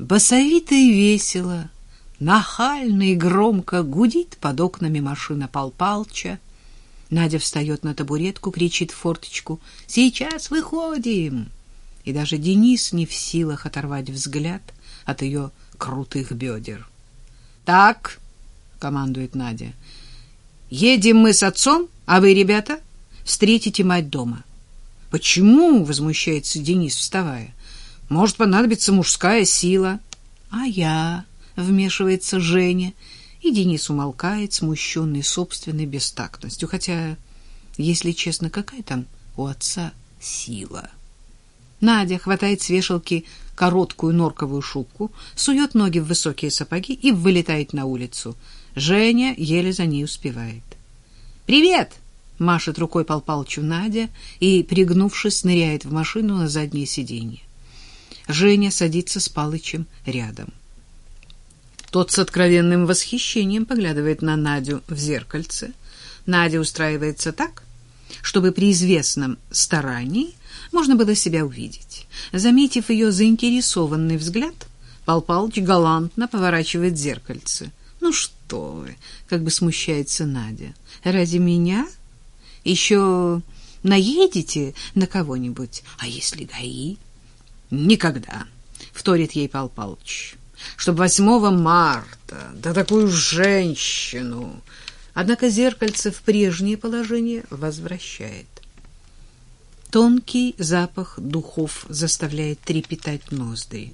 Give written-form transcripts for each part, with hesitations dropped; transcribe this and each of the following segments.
Басовито и весело, нахально и громко гудит под окнами машина Пал Палча. Надя встает на табуретку, кричит в форточку: «Сейчас выходим!» И даже Денис не в силах оторвать взгляд от ее крутых бедер. «Так», — командует Надя, — «едем мы с отцом, а вы, ребята, встретите мать дома». «Почему?» — возмущается Денис, вставая. «Может понадобиться мужская сила». «А я?» — вмешивается Женя, и Денис умолкает, смущенный собственной бестактностью. Хотя, если честно, какая там у отца сила? Надя хватает с вешалки короткую норковую шубку, сует ноги в высокие сапоги и вылетает на улицу. Женя еле за ней успевает. «Привет!» — машет рукой Пал Палычу Надя и, пригнувшись, ныряет в машину на заднее сиденье. Женя садится с Палычем рядом. Тот с откровенным восхищением поглядывает на Надю в зеркальце. Надя устраивается так, чтобы при известном старании можно было себя увидеть. Заметив ее заинтересованный взгляд, Пал Палыч галантно поворачивает зеркальце. «Ну что вы!» — как бы смущается Надя. «Ради меня? Еще наедете на кого-нибудь? А если ГАИ?» «Никогда!» — вторит ей Пал Палыч. «Чтоб 8 марта, да такую женщину!» Однако зеркальце в прежнее положение возвращает. Тонкий запах духов заставляет трепетать ноздри.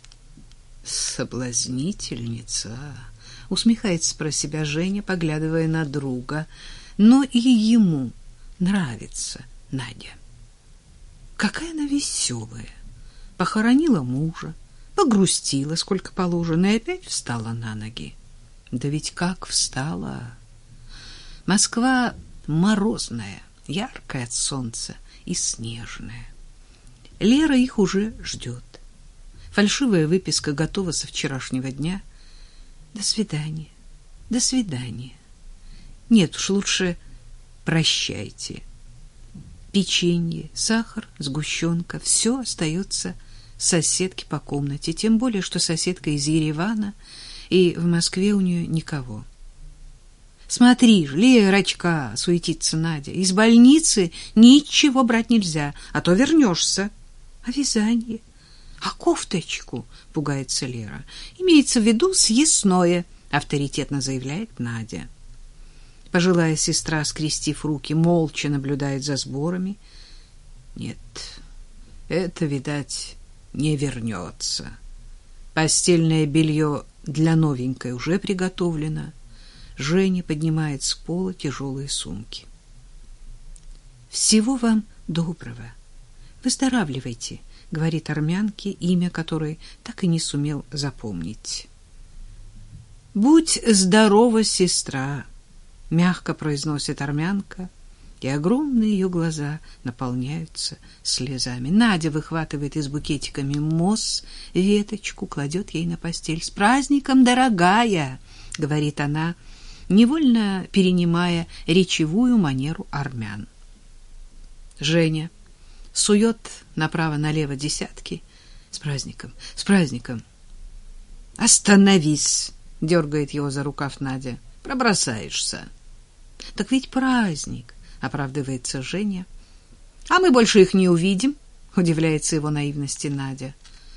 «Соблазнительница!» — усмехается про себя Женя, поглядывая на друга. Но и ему нравится Надя. Какая она веселая! Похоронила мужа, погрустила, сколько положено, и опять встала на ноги. Да ведь как встала! Москва морозная, яркая от солнца и снежная. Лера их уже ждет. Фальшивая выписка готова со вчерашнего дня. До свидания, до свидания. Нет уж, лучше прощайте. Печенье, сахар, сгущенка — все остается соседке по комнате, тем более, что соседка из Еревана, и в Москве у нее никого. «Смотри ж, Лерочка!» — суетится Надя. «Из больницы ничего брать нельзя, а то вернешься». «А вязание? А кофточку?» — пугается Лера. «Имеется в виду съестное», — авторитетно заявляет Надя. Пожилая сестра, скрестив руки, молча наблюдает за сборами. Нет, это, видать, не вернется. Постельное белье для новенькой уже приготовлено. Женя поднимает с пола тяжелые сумки. «Всего вам доброго. Выздоравливайте», — говорит армянке, имя которой так и не сумел запомнить. «Будь здорова, сестра», — мягко произносит армянка, и огромные ее глаза наполняются слезами. Надя выхватывает из букетика мимоз веточку, кладет ей на постель. «С праздником, дорогая!» — говорит она, невольно перенимая речевую манеру армян. Женя сует направо-налево десятки. «С праздником! С праздником!» «Остановись!» — дергает его за рукав Надя. «Пробросаешься!» «Так ведь праздник!» — оправдывается Женя. «А мы больше их не увидим!» — удивляется его наивности Надя.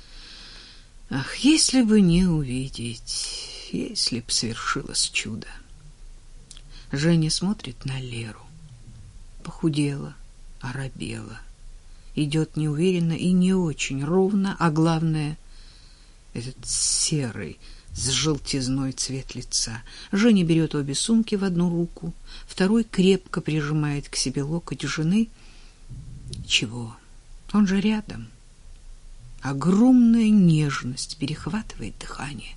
«Ах, если бы не увидеть, если б свершилось чудо!» Женя смотрит на Леру. Похудела, оробела. Идет неуверенно и не очень ровно, а главное — этот серый с желтизной цвет лица. Женя берет обе сумки в одну руку, второй крепко прижимает к себе локоть жены. Чего? Он же рядом. Огромная нежность перехватывает дыхание.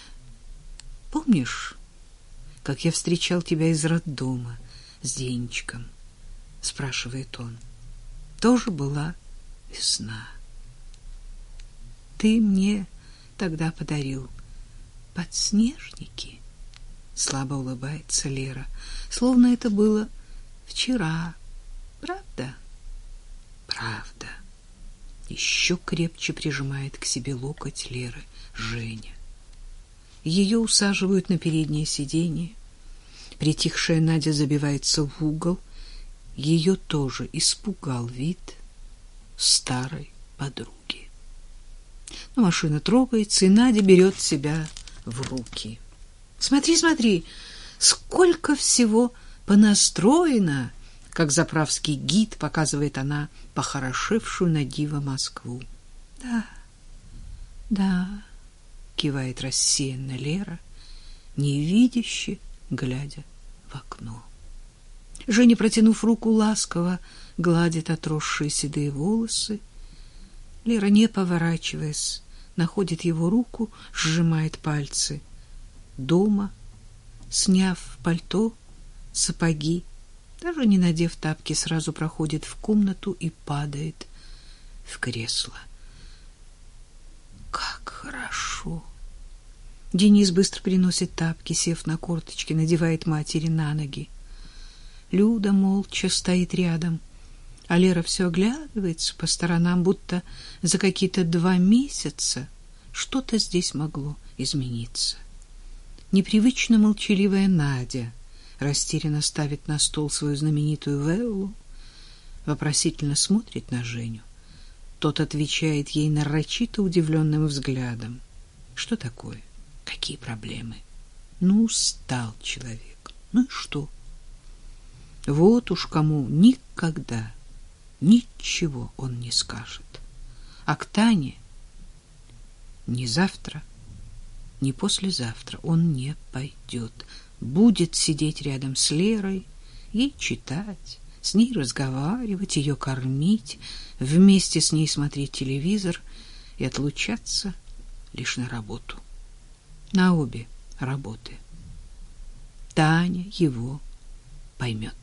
«Помнишь, как я встречал тебя из роддома с Денечком?» — спрашивает он. «Тоже была весна. Ты мне тогда подарил подснежники?» Слабо улыбается Лера, словно это было вчера. «Правда?» «Правда». Еще крепче прижимает к себе локоть Леры Женя. Ее усаживают на переднее сиденье. Притихшая Надя забивается в угол. Ее тоже испугал вид старой подруги. Но машина трогается, и Надя берет себя в руки. Смотри, смотри, сколько всего понастроено, как заправский гид, показывает она похорошевшую на диво Москву. Да, да, кивает рассеянно Лера, невидяще глядя в окно. Женя, протянув руку, ласково гладит отросшие седые волосы. Лера, не поворачиваясь, находит его руку, сжимает пальцы. Дома, сняв пальто, сапоги, даже не надев тапки, сразу проходит в комнату и падает в кресло. Как хорошо! Денис быстро приносит тапки, сев на корточки, надевает матери на ноги. Люда молча стоит рядом, а Лера все оглядывается по сторонам, будто за какие-то 2 месяца что-то здесь могло измениться. Непривычно молчаливая Надя растерянно ставит на стол свою знаменитую Веллу, вопросительно смотрит на Женю. Тот отвечает ей нарочито удивленным взглядом. Что такое? Какие проблемы? Ну, устал человек. Ну и что? Вот уж кому никогда ничего он не скажет. А к Тане ни завтра, ни послезавтра он не пойдет. Будет сидеть рядом с Лерой, ей читать, с ней разговаривать, ее кормить, вместе с ней смотреть телевизор и отлучаться лишь на работу. На обе работы. Таня его поймет.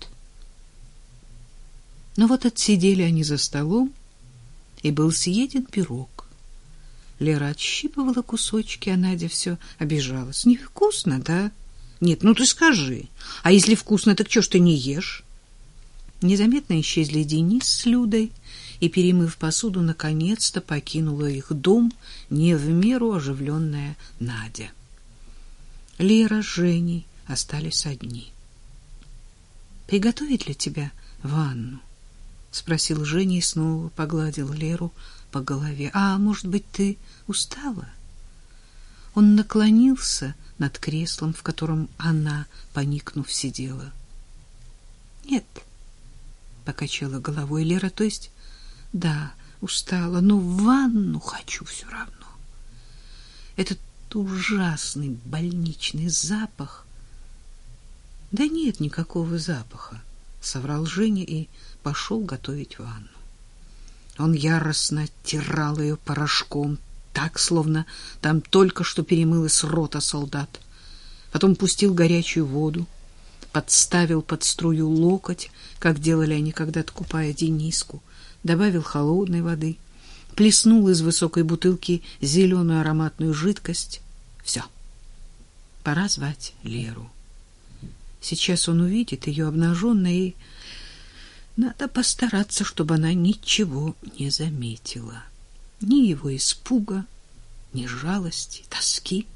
Но вот отсидели они за столом, и был съеден пирог. Лера отщипывала кусочки, а Надя все обижалась. Невкусно, да? Нет, ну ты скажи. А если вкусно, так чё ж ты не ешь? Незаметно исчезли Денис с Людой, и, перемыв посуду, наконец-то покинула их дом не в меру оживленная Надя. Лера с Женей остались одни. «Приготовить для тебя ванну?» — спросил Женя и снова погладил Леру по голове. «А может быть, ты устала?» Он наклонился над креслом, в котором она, поникнув, сидела. «Нет», — покачала головой Лера, — «то есть, да, устала, но в ванну хочу все равно. Этот ужасный больничный запах». «Да нет никакого запаха», — соврал Женя и пошел готовить ванну. Он яростно оттирал ее порошком, так, словно там только что перемылась рота солдат. Потом пустил горячую воду, подставил под струю локоть, как делали они когда-то, купая Дениску, добавил холодной воды, плеснул из высокой бутылки зеленую ароматную жидкость. Все, пора звать Леру. Сейчас он увидит ее обнаженной, и надо постараться, чтобы она ничего не заметила. Ни его испуга, ни жалости, тоски.